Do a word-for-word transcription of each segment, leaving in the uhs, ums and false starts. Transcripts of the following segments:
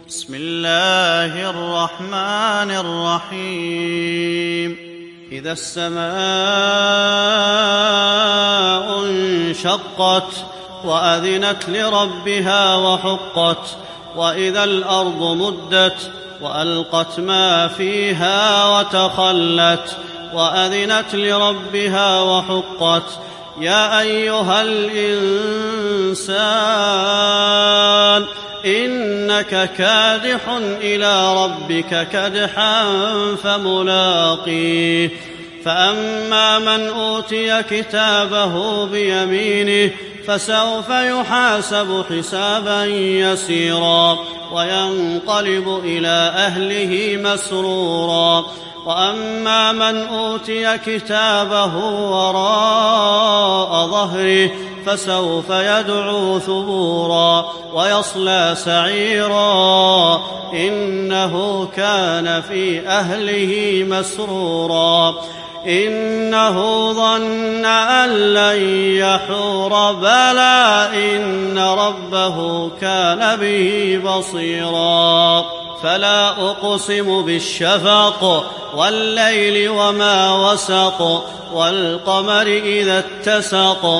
بسم الله الرحمن الرحيم إذا السماء انشقت وأذنت لربها وحقت وإذا الأرض مدت وألقت ما فيها وتخلت وأذنت لربها وحقت يا أيها الإنسان إنك كادح إلى ربك كدحا فملاقيه فأما من أوتي كتابه بيمينه فسوف يحاسب حسابا يسيرا وينقلب إلى أهله مسرورا وأما من أوتي كتابه وراء ظهره فسوف يدعو ثبورا ويصلى سعيرا إنه كان في أهله مسرورا إنه ظن أن لن يحور بلى إن ربه كان به بصيرا فلا أقسم بالشفق والليل وما وسق والقمر إذا اتسق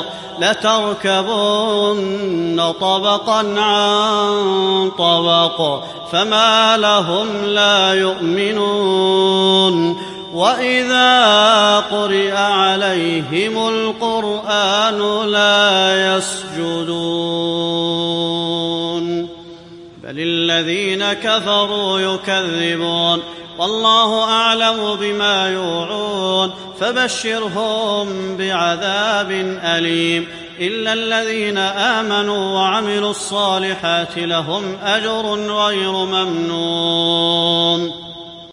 لتركبن طبقا عن طبق فما لهم لا يؤمنون وإذا قرئ عليهم القرآن لا يسجدون بل الذين كفروا يكذبون والله أعلم بما يوعون فبشرهم بعذاب أليم إلا الذين آمنوا وعملوا الصالحات لهم أجر غير ممنون